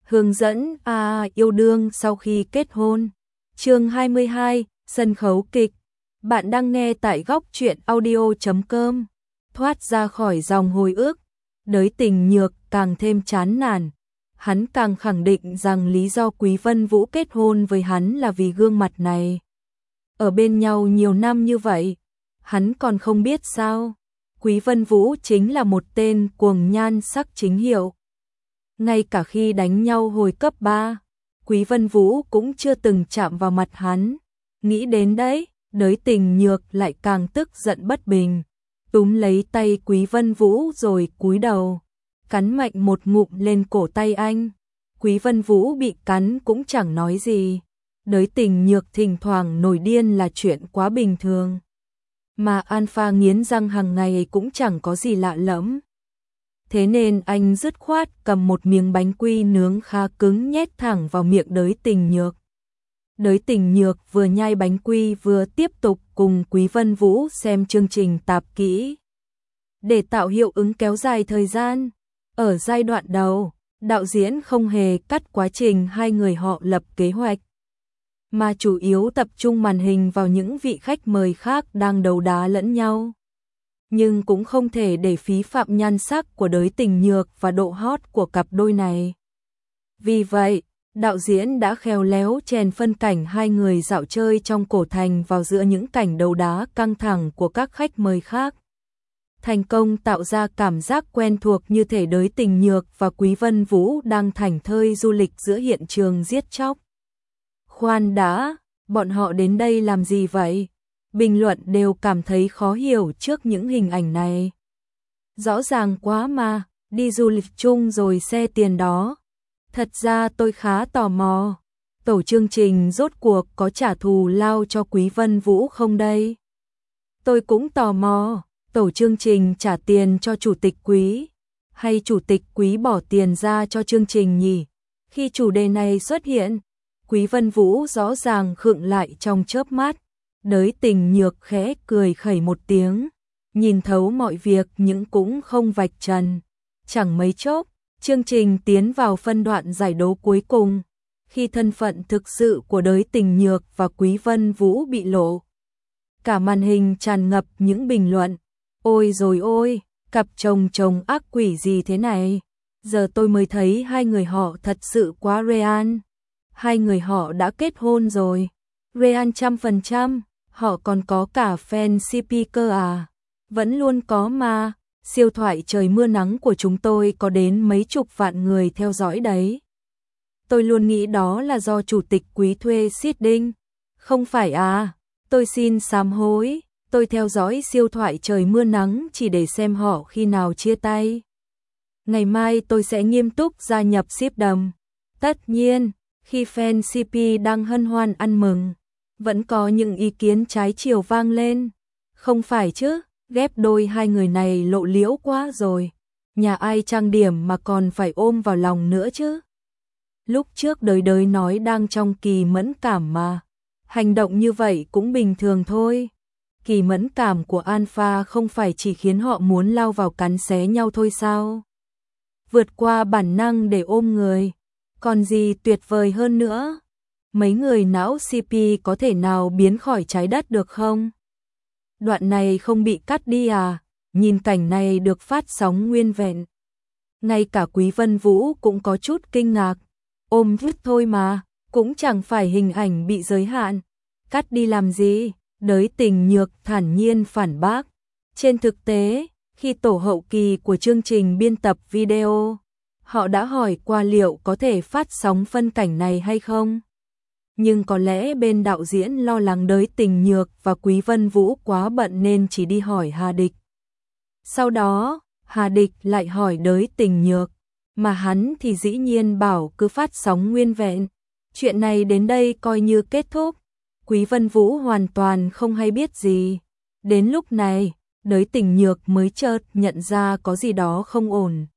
Hướng dẫn yêu đương sau khi kết hôn. Chương 22, sân khấu kịch. Bạn đang nghe tại góc truyện audio.com. Thoát ra khỏi dòng hồi ức, Đới Tình Nhược càng thêm chán nản. Hắn càng khẳng định rằng lý do Quý Vân Vũ kết hôn với hắn là vì gương mặt này. Ở bên nhau nhiều năm như vậy, hắn còn không biết sao. Quý Vân Vũ chính là một tên cuồng nhan sắc chính hiệu. Ngay cả khi đánh nhau hồi cấp 3, Quý Vân Vũ cũng chưa từng chạm vào mặt hắn. Nghĩ đến đấy, Đới Tình Nhược lại càng tức giận bất bình. Túm lấy tay Quý Vân Vũ rồi cúi đầu, cắn mạnh một ngụm lên cổ tay anh. Quý Vân Vũ bị cắn cũng chẳng nói gì. Đới Tình Nhược thỉnh thoảng nổi điên là chuyện quá bình thường. Mà Alpha nghiến răng hàng ngày cũng chẳng có gì lạ lẫm. Thế nên anh dứt khoát cầm một miếng bánh quy nướng khá cứng nhét thẳng vào miệng Đới Tình Nhược. Đới Tình Nhược vừa nhai bánh quy vừa tiếp tục cùng Quý Vân Vũ xem chương trình tạp kỹ. Để tạo hiệu ứng kéo dài thời gian, ở giai đoạn đầu, đạo diễn không hề cắt quá trình hai người họ lập kế hoạch, mà chủ yếu tập trung màn hình vào những vị khách mời khác đang đấu đá lẫn nhau. Nhưng cũng không thể để phí phạm nhan sắc của Đới Tình Nhược và độ hot của cặp đôi này. Vì vậy, đạo diễn đã khéo léo chèn phân cảnh hai người dạo chơi trong cổ thành vào giữa những cảnh đấu đá căng thẳng của các khách mời khác. Thành công tạo ra cảm giác quen thuộc như thể Đới Tình Nhược và Quý Vân Vũ đang thảnh thơi du lịch giữa hiện trường giết chóc. Khoan đã, bọn họ đến đây làm gì vậy? Bình luận đều cảm thấy khó hiểu trước những hình ảnh này. Rõ ràng quá mà, đi du lịch chung rồi xe tiền đó. Thật ra tôi khá tò mò, tổ chương trình rốt cuộc có trả thù lao cho Quý Vân Vũ không đây? Tôi cũng tò mò, tổ chương trình trả tiền cho chủ tịch Quý, hay chủ tịch Quý bỏ tiền ra cho chương trình nhỉ? Khi chủ đề này xuất hiện, Quý Vân Vũ rõ ràng khựng lại trong chớp mắt. Đới Tình Nhược khẽ cười khẩy một tiếng, nhìn thấu mọi việc nhưng cũng không vạch trần. Chẳng mấy chốc, chương trình tiến vào phân đoạn giải đấu cuối cùng, khi thân phận thực sự của Đới Tình Nhược và Quý Vân Vũ bị lộ. Cả màn hình tràn ngập những bình luận. Ôi rồi ôi, cặp chồng chồng ác quỷ gì thế này? Giờ tôi mới thấy hai người họ thật sự quá real. Hai người họ đã kết hôn rồi. Real 100%. Họ còn có cả fan CP cơ à? Vẫn luôn có mà. Siêu thoại trời mưa nắng của chúng tôi có đến mấy chục vạn người theo dõi đấy. Tôi luôn nghĩ đó là do chủ tịch Quý thuê seeding. Không phải à? Tôi xin sám hối. Tôi theo dõi siêu thoại trời mưa nắng chỉ để xem họ khi nào chia tay. Ngày mai tôi sẽ nghiêm túc gia nhập shipdom. Tất nhiên, khi fan CP đang hân hoan ăn mừng, vẫn có những ý kiến trái chiều vang lên. Không phải chứ, ghép đôi hai người này lộ liễu quá rồi. Nhà ai trang điểm mà còn phải ôm vào lòng nữa chứ. Lúc trước Đới Đới nói đang trong kỳ mẫn cảm mà. Hành động như vậy cũng bình thường thôi. Kỳ mẫn cảm của Alpha không phải chỉ khiến họ muốn lao vào cắn xé nhau thôi sao? Vượt qua bản năng để ôm người. Còn gì tuyệt vời hơn nữa? Mấy người não CP có thể nào biến khỏi trái đất được không? Đoạn này không bị cắt đi à? Nhìn cảnh này được phát sóng nguyên vẹn. Ngay cả Quý Vân Vũ cũng có chút kinh ngạc. Ôm vút thôi mà, cũng chẳng phải hình ảnh bị giới hạn. Cắt đi làm gì? Đới Tình Nhược thản nhiên phản bác. Trên thực tế, khi tổ hậu kỳ của chương trình biên tập video, họ đã hỏi qua liệu có thể phát sóng phân cảnh này hay không. Nhưng có lẽ bên đạo diễn lo lắng Đới Tình Nhược và Quý Vân Vũ quá bận nên chỉ đi hỏi Hà Địch. Sau đó, Hà Địch lại hỏi Đới Tình Nhược, mà hắn thì dĩ nhiên bảo cứ phát sóng nguyên vẹn. Chuyện này đến đây coi như kết thúc. Quý Vân Vũ hoàn toàn không hay biết gì. Đến lúc này, Đới Tình Nhược mới chợt nhận ra có gì đó không ổn.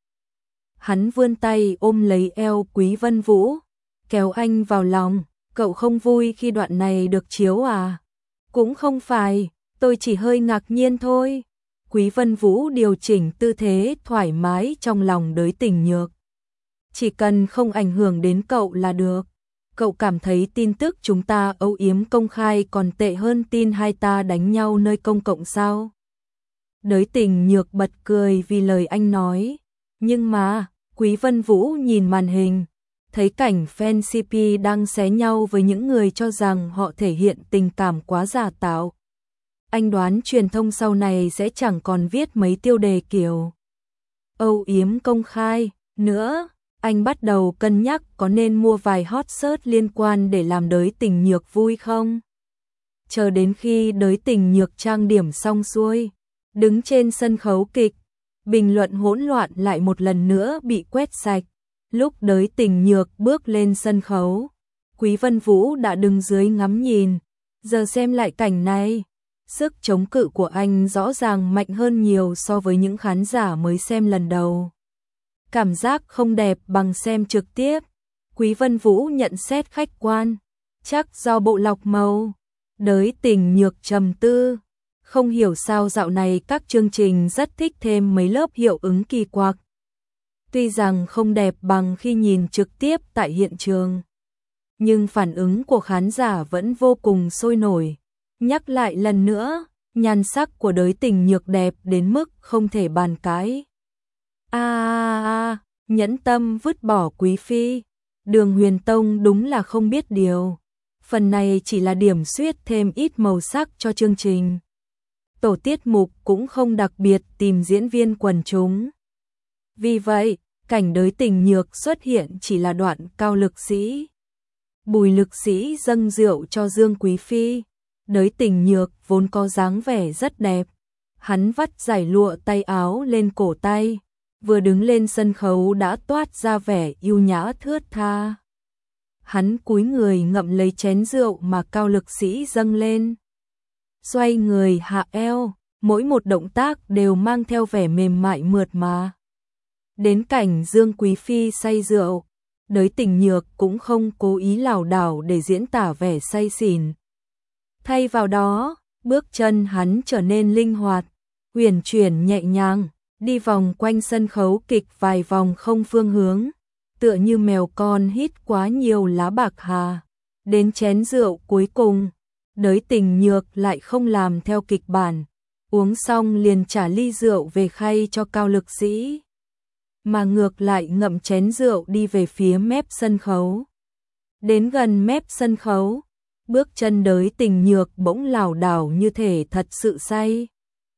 Hắn vươn tay ôm lấy eo Quý Vân Vũ, kéo anh vào lòng. Cậu không vui khi đoạn này được chiếu à? Cũng không phải, tôi chỉ hơi ngạc nhiên thôi. Quý Vân Vũ điều chỉnh tư thế thoải mái trong lòng Đới Tình Nhược. Chỉ cần không ảnh hưởng đến cậu là được. Cậu cảm thấy tin tức chúng ta âu yếm công khai còn tệ hơn tin hai ta đánh nhau nơi công cộng sao? Đới Tình Nhược bật cười vì lời anh nói. Nhưng mà, Quý Vân Vũ nhìn màn hình, thấy cảnh fan CP đang xé nhau với những người cho rằng họ thể hiện tình cảm quá giả tạo. Anh đoán truyền thông sau này sẽ chẳng còn viết mấy tiêu đề kiểu âu yếm công khai nữa. Anh bắt đầu cân nhắc có nên mua vài hot search liên quan để làm Đới Tình Nhược vui không. Chờ đến khi Đới Tình Nhược trang điểm xong xuôi, đứng trên sân khấu kịch, bình luận hỗn loạn lại một lần nữa bị quét sạch. Lúc Đới Tình Nhược bước lên sân khấu, Quý Vân Vũ đã đứng dưới ngắm nhìn. Giờ xem lại cảnh này, sức chống cự của anh rõ ràng mạnh hơn nhiều so với những khán giả mới xem lần đầu. Cảm giác không đẹp bằng xem trực tiếp. Quý Vân Vũ nhận xét khách quan, chắc do bộ lọc màu. Đới Tình Nhược trầm tư, không hiểu sao dạo này các chương trình rất thích thêm mấy lớp hiệu ứng kỳ quặc. Tuy rằng không đẹp bằng khi nhìn trực tiếp tại hiện trường, nhưng phản ứng của khán giả vẫn vô cùng sôi nổi. Nhắc lại lần nữa, nhan sắc của Đới Tình Nhược đẹp đến mức không thể bàn cãi. Nhẫn tâm vứt bỏ Quý Phi. Đường Huyền Tông đúng là không biết điều. Phần này chỉ là điểm xuyết thêm ít màu sắc cho chương trình. Tổ tiết mục cũng không đặc biệt tìm diễn viên quần chúng. Vì vậy, cảnh Đới Tình Nhược xuất hiện chỉ là đoạn Cao Lực Sĩ, Bùi Lực Sĩ dâng rượu cho Dương Quý Phi. Đới Tình Nhược vốn có dáng vẻ rất đẹp. Hắn vắt dải lụa tay áo lên cổ tay, vừa đứng lên sân khấu đã toát ra vẻ yêu nhã thướt tha. Hắn cúi người ngậm lấy chén rượu mà Cao Lực Sĩ dâng lên. Xoay người hạ eo, mỗi một động tác đều mang theo vẻ mềm mại mượt mà. Đến cảnh Dương Quý Phi say rượu, Đới Tình Nhược cũng không cố ý lảo đảo để diễn tả vẻ say xỉn. Thay vào đó, bước chân hắn trở nên linh hoạt, uyển chuyển nhẹ nhàng, đi vòng quanh sân khấu kịch vài vòng không phương hướng, tựa như mèo con hít quá nhiều lá bạc hà. Đến chén rượu cuối cùng, Đới Tình Nhược lại không làm theo kịch bản, uống xong liền trả ly rượu về khay cho Cao Lực Sĩ, mà ngược lại ngậm chén rượu đi về phía mép sân khấu. Đến gần mép sân khấu, bước chân Đới Tình Nhược bỗng lảo đảo như thể thật sự say.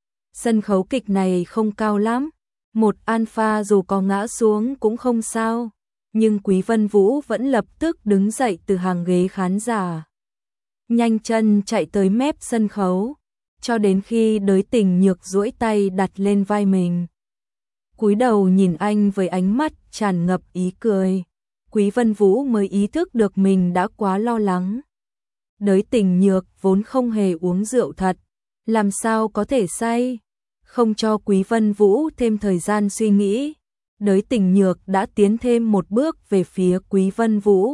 Sân khấu kịch này không cao lắm, một alpha dù có ngã xuống cũng không sao, nhưng Quý Vân Vũ vẫn lập tức đứng dậy từ hàng ghế khán giả, nhanh chân chạy tới mép sân khấu, cho đến khi Đới Tình Nhược duỗi tay đặt lên vai mình. Cúi đầu nhìn anh với ánh mắt tràn ngập ý cười, Quý Vân Vũ mới ý thức được mình đã quá lo lắng. Đới Tình Nhược vốn không hề uống rượu thật, làm sao có thể say. Không cho Quý Vân Vũ thêm thời gian suy nghĩ, Đới Tình Nhược đã tiến thêm một bước về phía Quý Vân Vũ.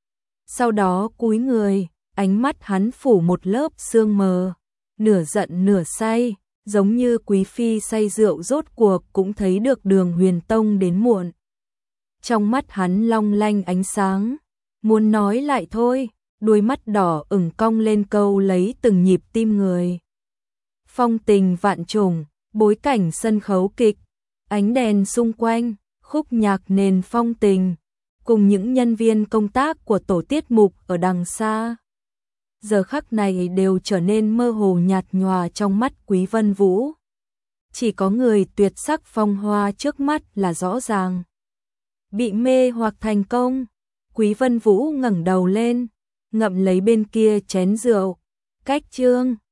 Sau đó cúi người, ánh mắt hắn phủ một lớp sương mờ, nửa giận nửa say, giống như Quý Phi say rượu rốt cuộc cũng thấy được Đường Huyền Tông đến muộn. Trong mắt hắn long lanh ánh sáng, muốn nói lại thôi, đôi mắt đỏ ửng cong lên câu lấy từng nhịp tim người. Phong tình vạn trùng, bối cảnh sân khấu kịch, ánh đèn xung quanh, khúc nhạc nền phong tình, cùng những nhân viên công tác của tổ tiết mục ở đằng xa. Giờ khắc này đều trở nên mơ hồ nhạt nhòa trong mắt Quý Vân Vũ. Chỉ có người tuyệt sắc phong hoa trước mắt là rõ ràng. Bị mê hoặc thành công, Quý Vân Vũ ngẩng đầu lên, ngậm lấy bên kia chén rượu. Cách chương